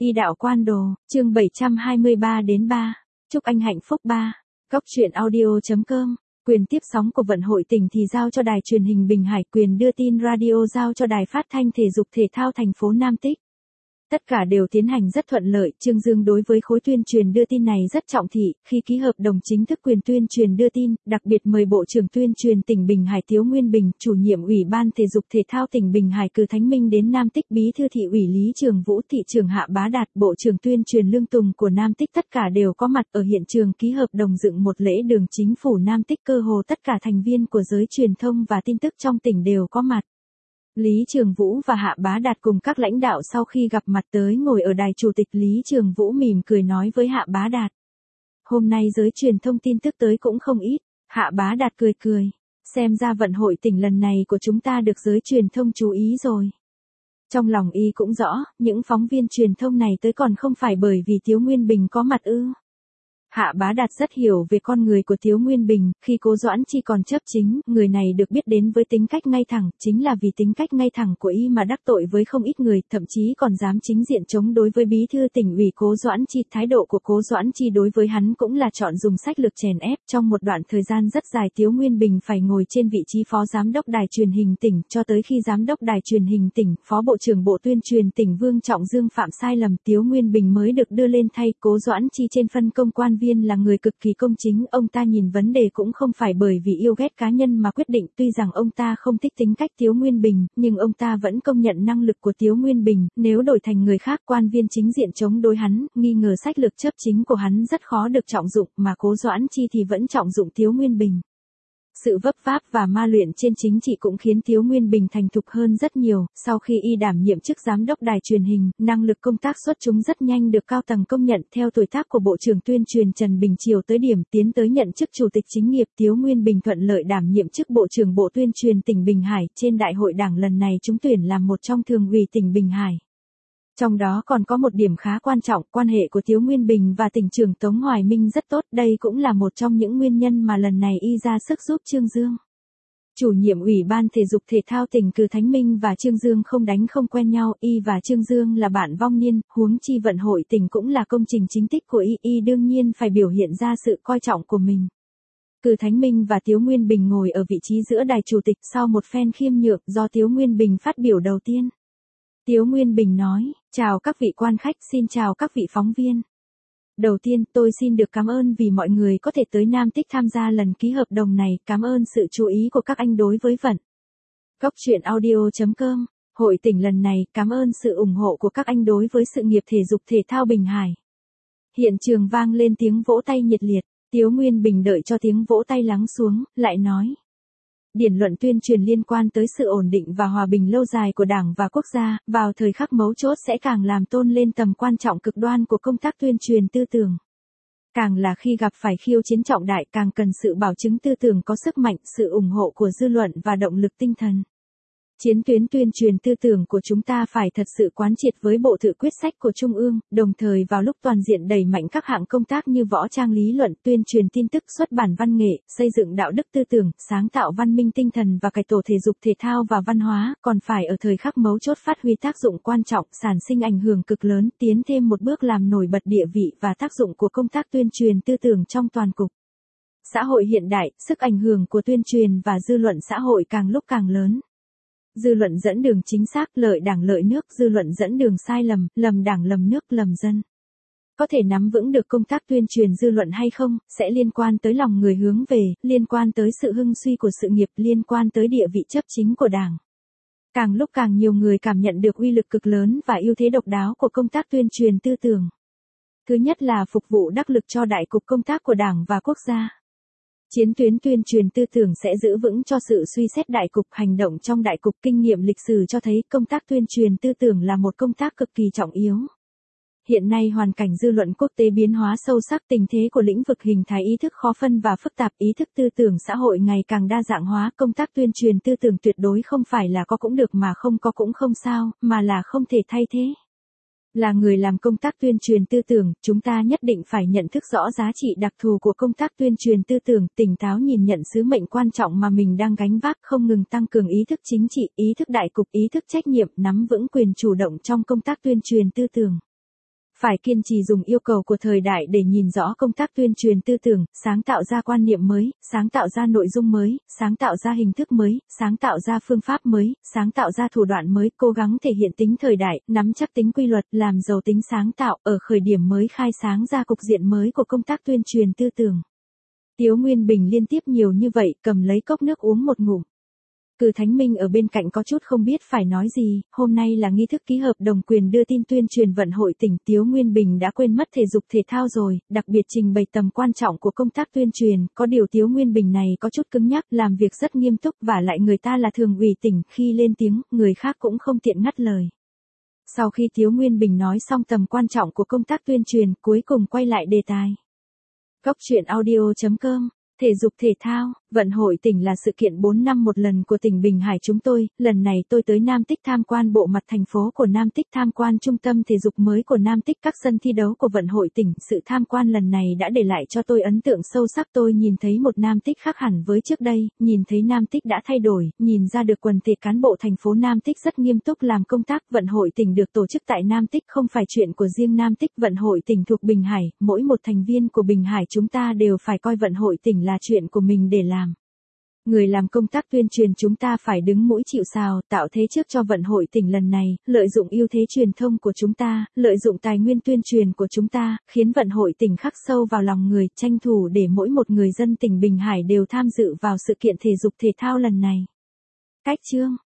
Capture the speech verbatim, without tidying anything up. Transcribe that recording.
Y đạo quan đồ, chương bảy trăm hai mươi ba đến ba. Chúc anh hạnh phúc ba. Góc truyện audio chấm com. Quyền tiếp sóng của vận hội tỉnh thì giao cho đài truyền hình Bình Hải, quyền đưa tin radio giao cho đài phát thanh thể dục thể thao thành phố Nam Tích. Tất cả đều tiến hành rất thuận lợi, Trương Dương đối với khối tuyên truyền đưa tin này rất trọng thị, khi ký hợp đồng chính thức quyền tuyên truyền đưa tin, đặc biệt mời Bộ trưởng tuyên truyền tỉnh Bình Hải Tiếu Nguyên Bình, chủ nhiệm Ủy ban Thể dục Thể thao tỉnh Bình Hải Cừ Thánh Minh đến Nam Tích, bí thư thị ủy Lý Trường Vũ, thị trưởng Hạ Bá Đạt, Bộ trưởng tuyên truyền Lương Tùng của Nam Tích tất cả đều có mặt ở hiện trường ký hợp đồng dựng một lễ đường chính phủ Nam Tích, cơ hồ tất cả thành viên của giới truyền thông và tin tức trong tỉnh đều có mặt. Lý Trường Vũ và Hạ Bá Đạt cùng các lãnh đạo sau khi gặp mặt tới ngồi ở đài, Chủ tịch Lý Trường Vũ mỉm cười nói với Hạ Bá Đạt. Hôm nay giới truyền thông tin tức tới cũng không ít. Hạ Bá Đạt cười cười. Xem ra vận hội tỉnh lần này của chúng ta được giới truyền thông chú ý rồi. Trong lòng y cũng rõ, những phóng viên truyền thông này tới còn không phải bởi vì Tiếu Nguyên Bình có mặt ư. Hạ Bá Đạt rất hiểu về con người của Tiếu Nguyên Bình, khi Cố Doãn Chi còn chấp chính, người này được biết đến với tính cách ngay thẳng, chính là vì tính cách ngay thẳng của y mà đắc tội với không ít người, thậm chí còn dám chính diện chống đối với bí thư tỉnh ủy Cố Doãn Chi. Thái độ của Cố Doãn Chi đối với hắn cũng là chọn dùng sách lược chèn ép. Trong một đoạn thời gian rất dài, Tiếu Nguyên Bình phải ngồi trên vị trí phó giám đốc đài truyền hình tỉnh, cho tới khi giám đốc đài truyền hình tỉnh, phó bộ trưởng Bộ tuyên truyền tỉnh Vương Trọng Dương phạm sai lầm, Tiếu Nguyên Bình mới được đưa lên thay. Cố Doãn Chi trên phân công quan viên là người cực kỳ công chính, ông ta nhìn vấn đề cũng không phải bởi vì yêu ghét cá nhân mà quyết định, tuy rằng ông ta không thích tính cách Tiếu Nguyên Bình, nhưng ông ta vẫn công nhận năng lực của Tiếu Nguyên Bình, nếu đổi thành người khác, quan viên chính diện chống đối hắn, nghi ngờ sách lược chấp chính của hắn rất khó được trọng dụng, mà Cố Doãn Chi thì vẫn trọng dụng Tiếu Nguyên Bình. Sự vấp váp và ma luyện trên chính trị cũng khiến Tiếu Nguyên Bình thành thục hơn rất nhiều, sau khi y đảm nhiệm chức giám đốc đài truyền hình, năng lực công tác xuất chúng rất nhanh được cao tầng công nhận. Theo tuổi tác của Bộ trưởng tuyên truyền Trần Bình Triều tới điểm tiến tới nhận chức Chủ tịch chính nghiệp, Tiếu Nguyên Bình thuận lợi đảm nhiệm chức Bộ trưởng Bộ tuyên truyền tỉnh Bình Hải. Trên đại hội đảng lần này trúng tuyển làm một trong thường ủy tỉnh Bình Hải. Trong đó còn có một điểm khá quan trọng, quan hệ của Tiếu Nguyên Bình và tỉnh trưởng Tống Hoài Minh rất tốt, đây cũng là một trong những nguyên nhân mà lần này y ra sức giúp Trương Dương. Chủ nhiệm Ủy ban Thể dục Thể thao tỉnh Cừ Thánh Minh và Trương Dương không đánh không quen nhau, y và Trương Dương là bạn vong niên, huống chi vận hội tỉnh cũng là công trình chính tích của y, y đương nhiên phải biểu hiện ra sự coi trọng của mình. Cừ Thánh Minh và Tiếu Nguyên Bình ngồi ở vị trí giữa đài chủ tịch, sau một phen khiêm nhượng, do Tiếu Nguyên Bình phát biểu đầu tiên. Tiếu Nguyên Bình nói, chào các vị quan khách, xin chào các vị phóng viên. Đầu tiên, tôi xin được cảm ơn vì mọi người có thể tới Nam Tích tham gia lần ký hợp đồng này, cảm ơn sự chú ý của các anh đối với vận. Góc truyện audio chấm com. Hội tỉnh lần này, cảm ơn sự ủng hộ của các anh đối với sự nghiệp thể dục thể thao Bình Hải. Hiện trường vang lên tiếng vỗ tay nhiệt liệt, Tiếu Nguyên Bình đợi cho tiếng vỗ tay lắng xuống, lại nói. Điển luận tuyên truyền liên quan tới sự ổn định và hòa bình lâu dài của Đảng và quốc gia, vào thời khắc mấu chốt sẽ càng làm tôn lên tầm quan trọng cực đoan của công tác tuyên truyền tư tưởng. Càng là khi gặp phải khiêu chiến trọng đại, càng cần sự bảo chứng tư tưởng có sức mạnh, sự ủng hộ của dư luận và động lực tinh thần. Chiến tuyến tuyên truyền tư tưởng của chúng ta phải thật sự quán triệt với bộ tự quyết sách của Trung ương, đồng thời vào lúc toàn diện đẩy mạnh các hạng công tác như võ trang lý luận, tuyên truyền tin tức, xuất bản văn nghệ, xây dựng đạo đức tư tưởng, sáng tạo văn minh tinh thần và cải tổ thể dục thể thao và văn hóa, còn phải ở thời khắc mấu chốt phát huy tác dụng quan trọng, sản sinh ảnh hưởng cực lớn, tiến thêm một bước làm nổi bật địa vị và tác dụng của công tác tuyên truyền tư tưởng trong toàn cục. Xã hội hiện đại, sức ảnh hưởng của tuyên truyền và dư luận xã hội càng lúc càng lớn. Dư luận dẫn đường chính xác, lợi Đảng lợi nước, dư luận dẫn đường sai lầm, lầm Đảng lầm nước, lầm dân. Có thể nắm vững được công tác tuyên truyền dư luận hay không, sẽ liên quan tới lòng người hướng về, liên quan tới sự hưng suy của sự nghiệp, liên quan tới địa vị chấp chính của Đảng. Càng lúc càng nhiều người cảm nhận được uy lực cực lớn và ưu thế độc đáo của công tác tuyên truyền tư tưởng. Thứ nhất là phục vụ đắc lực cho đại cục công tác của Đảng và quốc gia. Chiến tuyến tuyên truyền tư tưởng sẽ giữ vững cho sự suy xét đại cục, hành động trong đại cục. Kinh nghiệm lịch sử cho thấy công tác tuyên truyền tư tưởng là một công tác cực kỳ trọng yếu. Hiện nay hoàn cảnh dư luận quốc tế biến hóa sâu sắc, tình thế của lĩnh vực hình thái ý thức khó phân và phức tạp, ý thức tư tưởng xã hội ngày càng đa dạng hóa, công tác tuyên truyền tư tưởng tuyệt đối không phải là có cũng được mà không có cũng không sao, mà là không thể thay thế. Là người làm công tác tuyên truyền tư tưởng, chúng ta nhất định phải nhận thức rõ giá trị đặc thù của công tác tuyên truyền tư tưởng, tỉnh táo nhìn nhận sứ mệnh quan trọng mà mình đang gánh vác, không ngừng tăng cường ý thức chính trị, ý thức đại cục, ý thức trách nhiệm, nắm vững quyền chủ động trong công tác tuyên truyền tư tưởng. Phải kiên trì dùng yêu cầu của thời đại để nhìn rõ công tác tuyên truyền tư tưởng, sáng tạo ra quan niệm mới, sáng tạo ra nội dung mới, sáng tạo ra hình thức mới, sáng tạo ra phương pháp mới, sáng tạo ra thủ đoạn mới, cố gắng thể hiện tính thời đại, nắm chắc tính quy luật, làm giàu tính sáng tạo, ở khởi điểm mới khai sáng ra cục diện mới của công tác tuyên truyền tư tưởng. Tiếu Nguyên Bình liên tiếp nhiều như vậy, cầm lấy cốc nước uống một ngụm. Cử Thánh Minh ở bên cạnh có chút không biết phải nói gì, hôm nay là nghi thức ký hợp đồng quyền đưa tin tuyên truyền vận hội tỉnh, Tiếu Nguyên Bình đã quên mất thể dục thể thao rồi, đặc biệt trình bày tầm quan trọng của công tác tuyên truyền, có điều Tiếu Nguyên Bình này có chút cứng nhắc, làm việc rất nghiêm túc và lại người ta là thường ủy tỉnh, khi lên tiếng, người khác cũng không tiện ngắt lời. Sau khi Tiếu Nguyên Bình nói xong tầm quan trọng của công tác tuyên truyền, cuối cùng quay lại đề tài. Góc chuyện audio chấm com. Thể dục thể thao, vận hội tỉnh là sự kiện bốn năm một lần của tỉnh Bình Hải chúng tôi, lần này tôi tới Nam Tích tham quan bộ mặt thành phố của Nam Tích, tham quan trung tâm thể dục mới của Nam Tích, các sân thi đấu của vận hội tỉnh. Sự tham quan lần này đã để lại cho tôi ấn tượng sâu sắc, tôi nhìn thấy một Nam Tích khác hẳn với trước đây, nhìn thấy Nam Tích đã thay đổi, nhìn ra được quần thể cán bộ thành phố Nam Tích rất nghiêm túc làm công tác. Vận hội tỉnh được tổ chức tại Nam Tích không phải chuyện của riêng Nam Tích, vận hội tỉnh thuộc Bình Hải, mỗi một thành viên của Bình Hải chúng ta đều phải coi vận hội tỉnh là chuyện của mình để làm. Người làm công tác tuyên truyền chúng ta phải đứng mũi chịu sào, tạo thế trước cho vận hội tỉnh lần này, lợi dụng ưu thế truyền thông của chúng ta, lợi dụng tài nguyên tuyên truyền của chúng ta, khiến vận hội tỉnh khắc sâu vào lòng người, tranh thủ để mỗi một người dân tỉnh Bình Hải đều tham dự vào sự kiện thể dục thể thao lần này. Cách chương